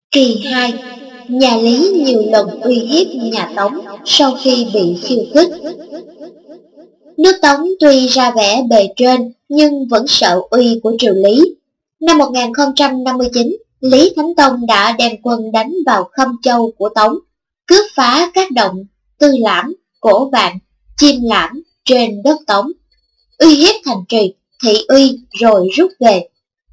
Kỳ 2. Nhà Lý nhiều lần uy hiếp nhà Tống sau khi bị khiêu khích. Nước Tống tuy ra vẻ bề trên nhưng vẫn sợ uy của triều Lý. Năm 1059, Lý Thánh Tông đã đem quân đánh vào Khâm Châu của Tống, cướp phá các động Tư Lãm, Cổ Vạn, Chiêm Lãm trên đất Tống, uy hiếp thành trì, thị uy rồi rút về.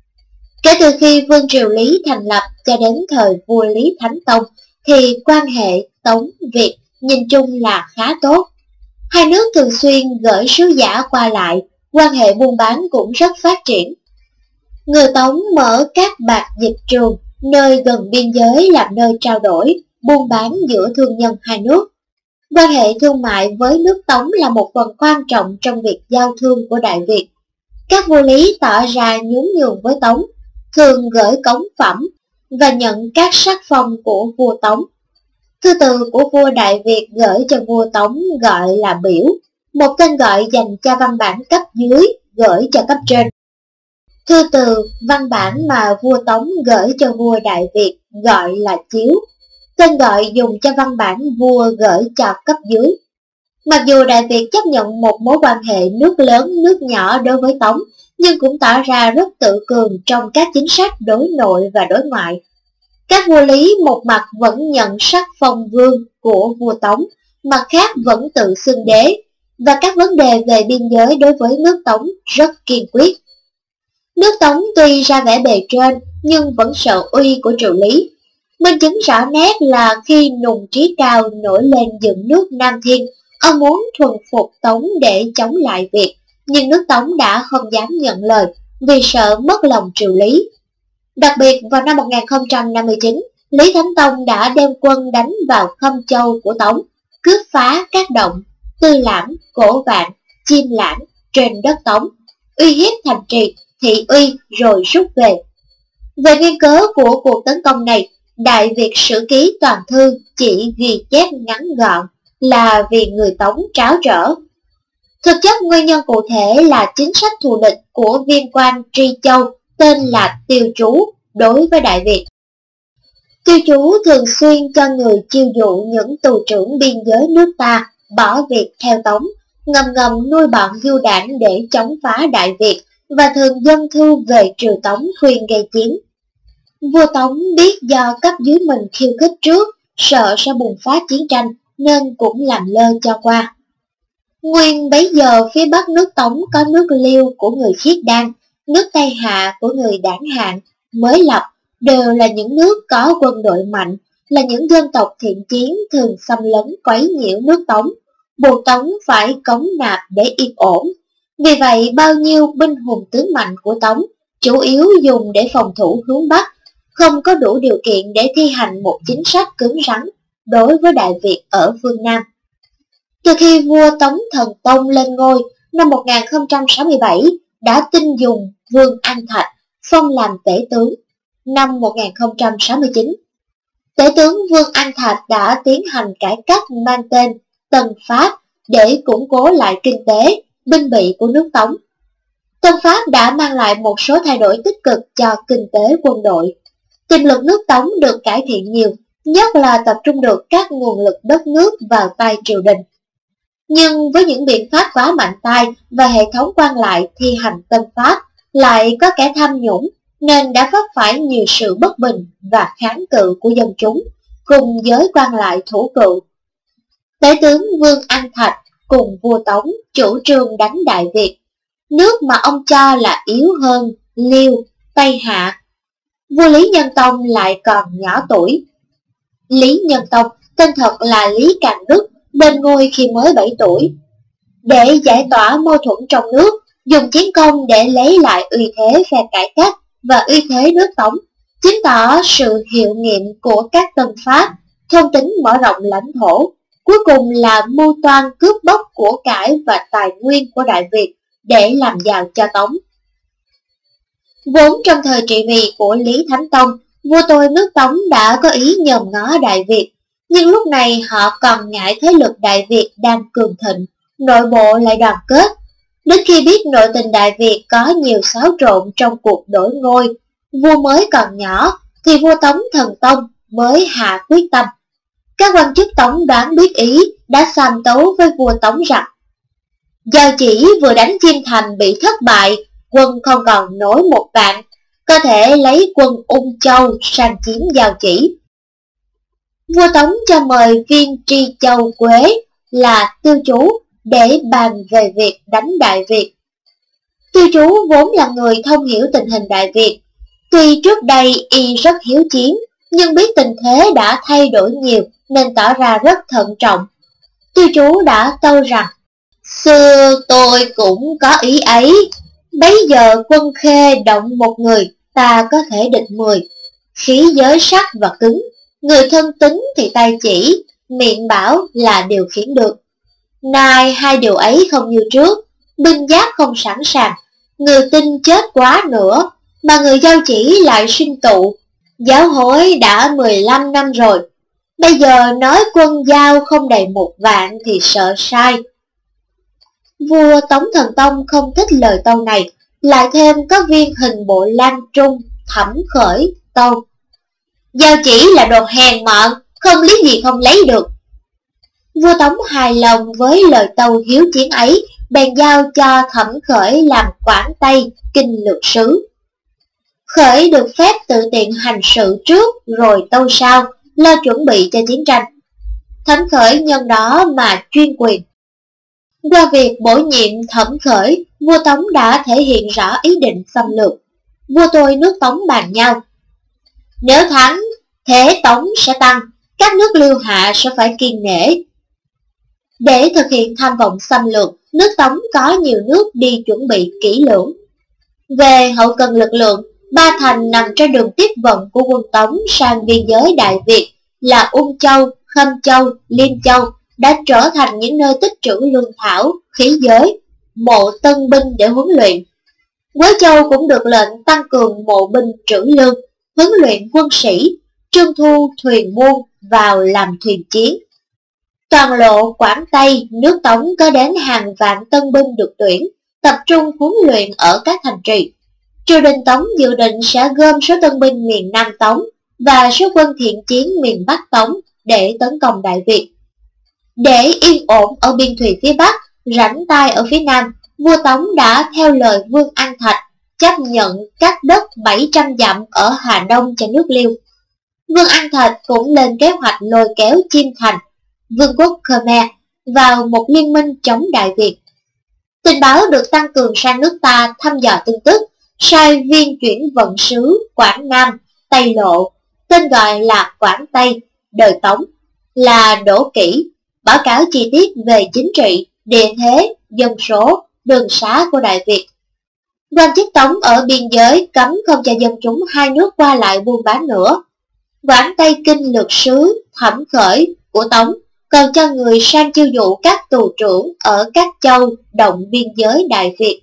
Kể từ khi Vương triều Lý thành lập cho đến thời vua Lý Thánh Tông thì quan hệ Tống Việt nhìn chung là khá tốt. Hai nước thường xuyên gửi sứ giả qua lại, quan hệ buôn bán cũng rất phát triển. Người Tống mở các bạc dịch trường nơi gần biên giới làm nơi trao đổi, buôn bán giữa thương nhân hai nước. Quan hệ thương mại với nước Tống là một phần quan trọng trong việc giao thương của Đại Việt. Các vua Lý tỏ ra nhún nhường với Tống, thường gửi cống phẩm và nhận các sắc phong của vua Tống. Thư từ của vua Đại Việt gửi cho vua Tống gọi là biểu, một tên gọi dành cho văn bản cấp dưới gửi cho cấp trên. Thư từ, văn bản mà vua Tống gửi cho vua Đại Việt gọi là chiếu, tên gọi dùng cho văn bản vua gửi cho cấp dưới. Mặc dù Đại Việt chấp nhận một mối quan hệ nước lớn nước nhỏ đối với Tống, nhưng cũng tỏ ra rất tự cường trong các chính sách đối nội và đối ngoại. Các vua Lý một mặt vẫn nhận sắc phong vương của vua Tống, mặt khác vẫn tự xưng đế, và các vấn đề về biên giới đối với nước Tống rất kiên quyết. Nước Tống tuy ra vẻ bề trên nhưng vẫn sợ uy của triều Lý. Minh chứng rõ nét là khi Nùng Trí Cao nổi lên dựng nước Nam Thiên, ông muốn thuần phục Tống để chống lại Việt, nhưng nước Tống đã không dám nhận lời vì sợ mất lòng triều Lý. Đặc biệt vào năm 1059, Lý Thánh Tông đã đem quân đánh vào Khâm Châu của Tống, cướp phá các động Tư Lãm, Cổ Vạn, Chiêm Lãm trên đất Tống, uy hiếp thành trì, thị uy rồi rút về. Về nguyên cớ của cuộc tấn công này, Đại Việt Sử Ký Toàn Thư chỉ ghi chép ngắn gọn là vì người Tống tráo trở. Thực chất nguyên nhân cụ thể là chính sách thù địch của viên quan Tri Châu tên là Tiêu Trú đối với Đại Việt. Tiêu Trú thường xuyên cho người chiêu dụ những tù trưởng biên giới nước ta bỏ việc theo Tống, ngầm ngầm nuôi bọn du đảng để chống phá Đại Việt và thường dâng thư về triều Tống khuyên gây chiến. Vua Tống biết do cấp dưới mình khiêu khích trước, sợ sẽ bùng phát chiến tranh nên cũng làm lơ cho qua. Nguyên bấy giờ phía bắc nước Tống có nước Liêu của người Khiết Đan, nước Tây Hạ của người Đảng Hạng, mới lập, đều là những nước có quân đội mạnh, là những dân tộc thiện chiến thường xâm lấn quấy nhiễu nước Tống, buộc Tống phải cống nạp để yên ổn. Vì vậy bao nhiêu binh hùng tướng mạnh của Tống chủ yếu dùng để phòng thủ hướng Bắc, không có đủ điều kiện để thi hành một chính sách cứng rắn đối với Đại Việt ở phương Nam. Từ khi vua Tống Thần Tông lên ngôi năm 1067 đã tin dùng Vương An Thạch phong làm tể tướng. Năm 1069, tể tướng Vương An Thạch đã tiến hành cải cách mang tên Tân Pháp để củng cố lại kinh tế, binh bị của nước Tống. Tân Pháp đã mang lại một số thay đổi tích cực cho kinh tế quân đội. Tiềm lực nước Tống được cải thiện nhiều, nhất là tập trung được các nguồn lực đất nước vào tay triều đình. Nhưng với những biện pháp quá mạnh tay và hệ thống quan lại thi hành Tân Pháp lại có kẻ tham nhũng, nên đã vấp phải nhiều sự bất bình và kháng cự của dân chúng, cùng giới quan lại thủ cựu. Tể tướng Vương An Thạch cùng vua Tống chủ trương đánh Đại Việt, nước mà ông cho là yếu hơn Liêu, Tây Hạ. Vua Lý Nhân Tông lại còn nhỏ tuổi. Lý Nhân Tông, tên thật là Lý Càn Đức, lên ngôi khi mới 7 tuổi. Để giải tỏa mâu thuẫn trong nước, dùng chiến công để lấy lại uy thế phe cải cách và uy thế nước Tống, chứng tỏ sự hiệu nghiệm của các Tân Pháp, thôn tính mở rộng lãnh thổ, cuối cùng là mưu toan cướp bóc của cải và tài nguyên của Đại Việt để làm giàu cho Tống. Vốn trong thời trị vì của Lý Thánh Tông, vua tôi nước Tống đã có ý nhòm ngó Đại Việt, nhưng lúc này họ còn ngại thế lực Đại Việt đang cường thịnh, nội bộ lại đoàn kết. Đến khi biết nội tình Đại Việt có nhiều xáo trộn trong cuộc đổi ngôi, vua mới còn nhỏ, thì vua Tống Thần Tông mới hạ quyết tâm. Các quan chức Tống đoán biết ý đã sàm tấu với vua Tống rằng Giao Chỉ vừa đánh Chiêm Thành bị thất bại, quân không còn nổi một vạn, có thể lấy quân Ung Châu sang chiếm Giao Chỉ. Vua Tống cho mời Viên Tri Châu Quế là tư chú để bàn về việc đánh Đại Việt. Tư chú vốn là người thông hiểu tình hình Đại Việt. Tuy trước đây y rất hiếu chiến, nhưng biết tình thế đã thay đổi nhiều nên tỏ ra rất thận trọng. Tư chú đã tâu rằng, xưa tôi cũng có ý ấy, bấy giờ quân Khê động một người, ta có thể địch 10, khí giới sắc và cứng, người thân tính thì tay chỉ, miệng bảo là điều khiển được. Nay hai điều ấy không như trước, binh giáp không sẵn sàng, người Tinh chết quá nữa, mà người Giao Chỉ lại sinh tụ. Giáo hối đã 15 năm rồi, bây giờ nói quân Giao không đầy 1 vạn thì sợ sai. Vua Tống Thần Tông không thích lời tâu này, lại thêm có viên hình bộ Lan Trung, Thẩm Khởi tâu: Giao Chỉ là đồ hèn mọn, không lý gì không lấy được. Vua Tống hài lòng với lời tâu hiếu chiến ấy, bèn giao cho Thẩm Khởi làm Quảng Tây kinh lược sứ. Khởi được phép tự tiện hành sự trước rồi tâu sau, lo chuẩn bị cho chiến tranh. Thẩm Khởi nhân đó mà chuyên quyền. Qua việc bổ nhiệm Thẩm Khởi, vua Tống đã thể hiện rõ ý định xâm lược. Vua tôi nước Tống bàn nhau: nếu thắng, thế Tống sẽ tăng, các nước Liêu Hạ sẽ phải kiêng nể. Để thực hiện tham vọng xâm lược, nước Tống có nhiều nước đi chuẩn bị kỹ lưỡng. Về hậu cần lực lượng, 3 thành nằm trên đường tiếp vận của quân Tống sang biên giới Đại Việt là Ung Châu, Khâm Châu, Liêm Châu đã trở thành những nơi tích trữ lương thảo, khí giới, mộ tân binh để huấn luyện. Quế Châu cũng được lệnh tăng cường mộ binh trữ lương, huấn luyện quân sĩ, trương thu thuyền muôn vào làm thuyền chiến. Toàn lộ Quảng Tây, nước Tống có đến hàng vạn tân binh được tuyển, tập trung huấn luyện ở các thành trì. Triều đình Tống dự định sẽ gom số tân binh miền Nam Tống và số quân thiện chiến miền Bắc Tống để tấn công Đại Việt. Để yên ổn ở biên thùy phía Bắc, rảnh tay ở phía Nam, vua Tống đã theo lời Vương An Thạch chấp nhận cắt đất 700 dặm ở Hà Đông cho nước Liêu. Vương An Thạch cũng lên kế hoạch lôi kéo Chiêm Thành, Vương quốc Khmer vào một liên minh chống Đại Việt. Tình báo được tăng cường sang nước ta thăm dò tin tức, sai viên chuyển vận sứ Quảng Nam, Tây Lộ, tên gọi là Quảng Tây, đời Tống, là Đỗ Kỷ, báo cáo chi tiết về chính trị, địa thế, dân số, đường xá của Đại Việt. Quan chức Tống ở biên giới cấm không cho dân chúng hai nước qua lại buôn bán nữa. Quảng Tây kinh lược sứ Thẩm Khởi của Tống còn cho người sang chiêu dụ các tù trưởng ở các châu động biên giới Đại Việt.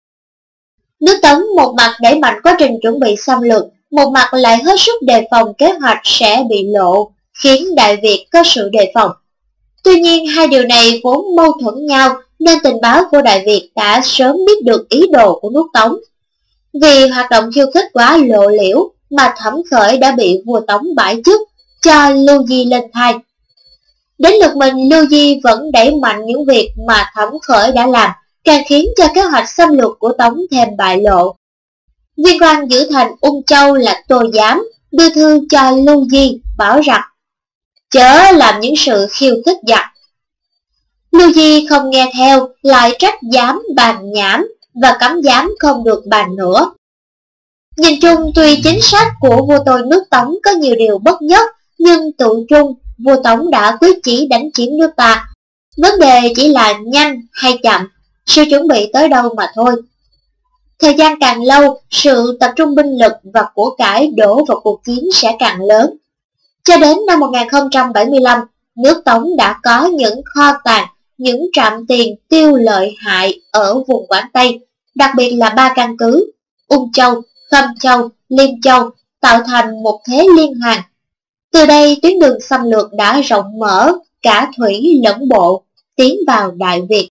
Nước Tống một mặt đẩy mạnh quá trình chuẩn bị xâm lược, một mặt lại hết sức đề phòng kế hoạch sẽ bị lộ, khiến Đại Việt có sự đề phòng. Tuy nhiên hai điều này vốn mâu thuẫn nhau nên tình báo của Đại Việt đã sớm biết được ý đồ của nước Tống. Vì hoạt động khiêu khích quá lộ liễu mà Thẩm Khởi đã bị vua Tống bãi chức, cho Lưu Di lên thay. Đến lượt mình, Lưu Di vẫn đẩy mạnh những việc mà Thẩm Khởi đã làm, càng khiến cho kế hoạch xâm lược của Tống thêm bại lộ. Viên quan giữ thành Ung Châu là Tô Giám đưa thư cho Lưu Di bảo rằng chớ làm những sự khiêu khích giặc. Lưu Di không nghe theo, lại trách Giám bàn nhảm và cấm Giám không được bàn nữa. Nhìn chung, tuy chính sách của vua tôi nước Tống có nhiều điều bất nhất, nhưng tự chung vua Tống đã quyết chí đánh chiếm nước ta. Vấn đề chỉ là nhanh hay chậm, sự chuẩn bị tới đâu mà thôi. Thời gian càng lâu, sự tập trung binh lực và của cải đổ vào cuộc chiến sẽ càng lớn. Cho đến năm 1075, nước Tống đã có những kho tàng, những trạm tiền tiêu lợi hại ở vùng Quảng Tây, đặc biệt là 3 căn cứ, Ung Châu, Khâm Châu, Liêm Châu, tạo thành một thế liên hoàn. Từ đây tuyến đường xâm lược đã rộng mở, cả thủy lẫn bộ, tiến vào Đại Việt.